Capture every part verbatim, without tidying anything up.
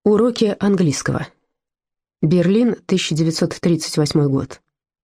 Уроки английского. Берлин, тысяча девятьсот тридцать восьмой год.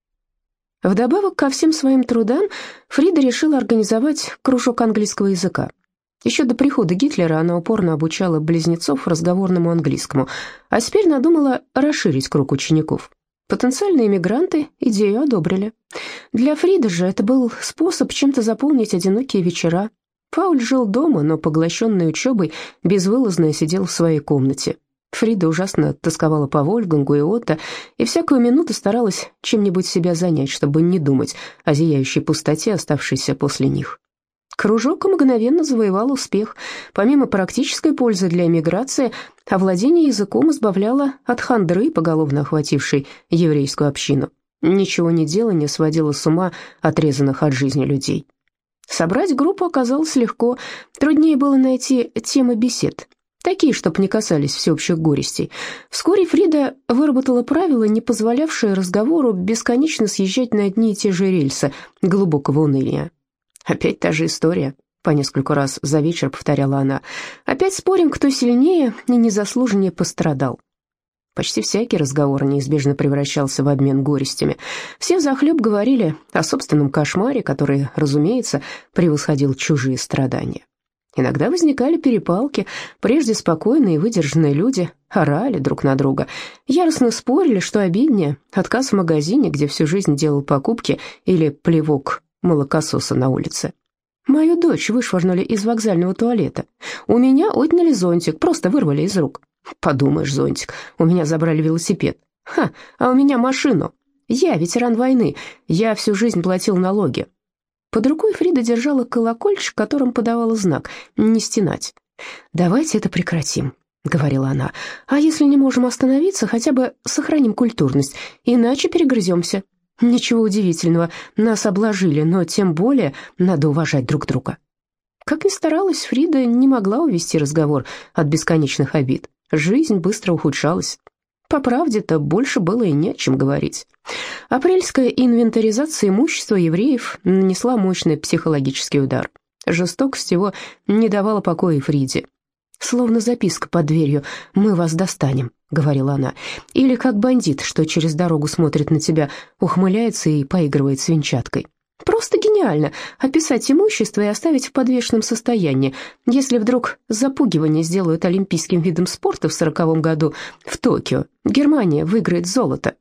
Вдобавок ко всем своим трудам, Фрида решила организовать кружок английского языка. Еще до прихода Гитлера она упорно обучала близнецов разговорному английскому, а теперь надумала расширить круг учеников. Потенциальные мигранты идею одобрили. Для Фриды же это был способ чем-то заполнить одинокие вечера. Пауль жил дома, но, поглощенный учебой, безвылазно сидел в своей комнате. Фрида ужасно тосковала по Вольфгангу и Отто, и всякую минуту старалась чем-нибудь себя занять, чтобы не думать о зияющей пустоте, оставшейся после них. Кружок мгновенно завоевал успех. Помимо практической пользы для эмиграции, овладение языком избавляло от хандры, поголовно охватившей еврейскую общину. Ничего не делание сводило с ума отрезанных от жизни людей. Собрать группу оказалось легко, труднее было найти темы бесед. Такие, чтоб не касались всеобщих горестей. Вскоре Фрида выработала правила, не позволявшие разговору бесконечно съезжать на одни и те же рельсы глубокого уныния. «Опять та же история», — по нескольку раз за вечер повторяла она. «Опять спорим, кто сильнее и незаслуженнее пострадал». Почти всякий разговор неизбежно превращался в обмен горестями. Все взахлеб говорили о собственном кошмаре, который, разумеется, превосходил чужие страдания. Иногда возникали перепалки, прежде спокойные и выдержанные люди орали друг на друга, яростно спорили, что обиднее, отказ в магазине, где всю жизнь делал покупки, или плевок молокососа на улице. «Мою дочь вышвырнули из вокзального туалета. У меня отняли зонтик, просто вырвали из рук». «Подумаешь, зонтик, у меня забрали велосипед». «Ха, а у меня машину. Я ветеран войны, я всю жизнь платил налоги». Под рукой Фрида держала колокольчик, которым подавала знак «не стенать». «Давайте это прекратим», — говорила она. «А если не можем остановиться, хотя бы сохраним культурность, иначе перегрыземся. Ничего удивительного, нас обложили, но тем более надо уважать друг друга». Как ни старалась, Фрида не могла увести разговор от бесконечных обид. Жизнь быстро ухудшалась. По правде-то больше было и не о чем говорить. Апрельская инвентаризация имущества евреев нанесла мощный психологический удар. Жестокость его не давала покоя Фриде. «Словно записка под дверью: «Мы вас достанем», — говорила она. «Или как бандит, что через дорогу смотрит на тебя, ухмыляется и поигрывает с венчаткой». Просто гениально описать имущество и оставить в подвешенном состоянии. Если вдруг запугивание сделают олимпийским видом спорта в сороковом году в Токио, Германия выиграет золото.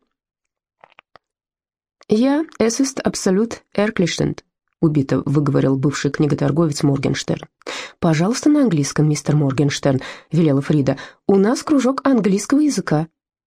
«Я es ist absolut erklärend», — убито выговорил бывший книготорговец Моргенштерн. «Пожалуйста, на английском, мистер Моргенштерн», — велела Фрида. «У нас кружок английского языка».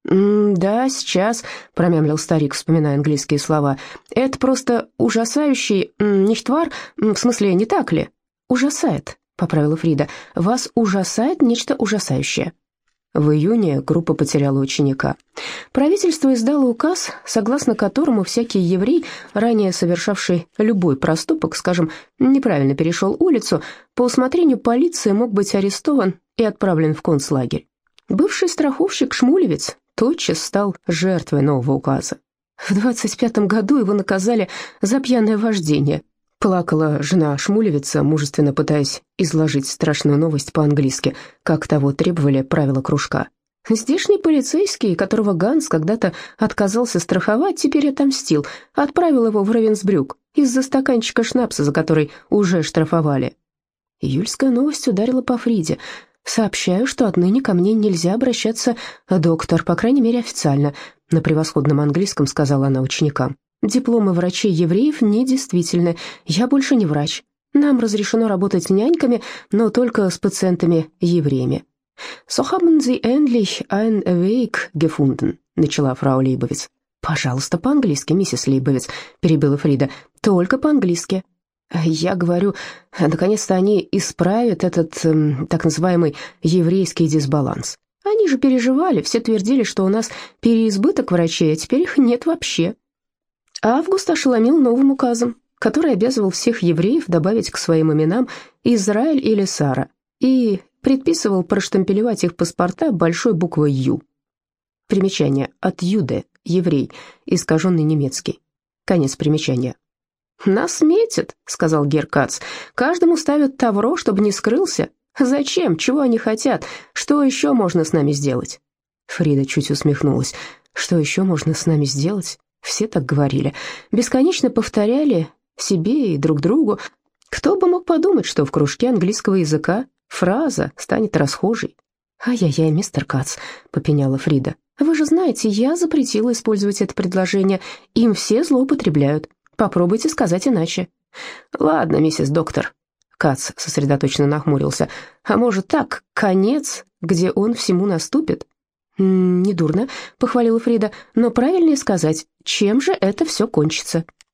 «Да, сейчас», — промямлил старик, вспоминая английские слова. «Это просто ужасающий ничтвар, в смысле, не так ли?» «Ужасает», — поправила Фрида. «Вас ужасает нечто ужасающее». В июне группа потеряла ученика. Правительство издало указ, согласно которому всякий еврей, ранее совершавший любой проступок, скажем, неправильно перешел улицу, по усмотрению полиции мог быть арестован и отправлен в концлагерь. Бывший страховщик Шмулевец тотчас стал жертвой нового указа. В двадцать пятом году его наказали за пьяное вождение. Плакала жена Шмулевица, мужественно пытаясь изложить страшную новость по-английски, как того требовали правила кружка. Здешний полицейский, которого Ганс когда-то отказался страховать, теперь отомстил, отправил его в Равенсбрюк из-за стаканчика шнапса, за который уже штрафовали. Июльская новость ударила по Фриде. «Сообщаю, что отныне ко мне нельзя обращаться доктор, по крайней мере официально», — на превосходном английском сказала она ученикам. «Дипломы врачей-евреев недействительны, я больше не врач. Нам разрешено работать няньками, но только с пациентами-евреями». «So haben Sie endlich einen Weg gefunden», — начала фрау Лейбовиц. «Пожалуйста, по-английски, миссис Лейбовиц», — перебила Фрида, — «только по-английски». «Я говорю, наконец-то они исправят этот эм, так называемый еврейский дисбаланс. Они же переживали, все твердили, что у нас переизбыток врачей, а теперь их нет вообще». Август ошеломил новым указом, который обязывал всех евреев добавить к своим именам Израиль или Сара и предписывал проштампелевать их паспорта большой буквой «Ю». Примечание: от «юде» — еврей, искаженный немецкий. Конец примечания. «Нас метят», — сказал Герр Кац. «Каждому ставят тавро, чтобы не скрылся. Зачем? Чего они хотят? Что еще можно с нами сделать?» Фрида чуть усмехнулась. «Что еще можно с нами сделать?» Все так говорили. Бесконечно повторяли себе и друг другу. Кто бы мог подумать, что в кружке английского языка фраза станет расхожей. «Ай-яй-яй, мистер Кац», — попеняла Фрида. «Вы же знаете, я запретила использовать это предложение. Им все злоупотребляют. Попробуйте сказать иначе». «Ладно, миссис доктор». Кац сосредоточенно нахмурился. «А может так, конец, где он всему наступит?» «Недурно», — похвалила Фрида, «но правильнее сказать, чем же это все кончится».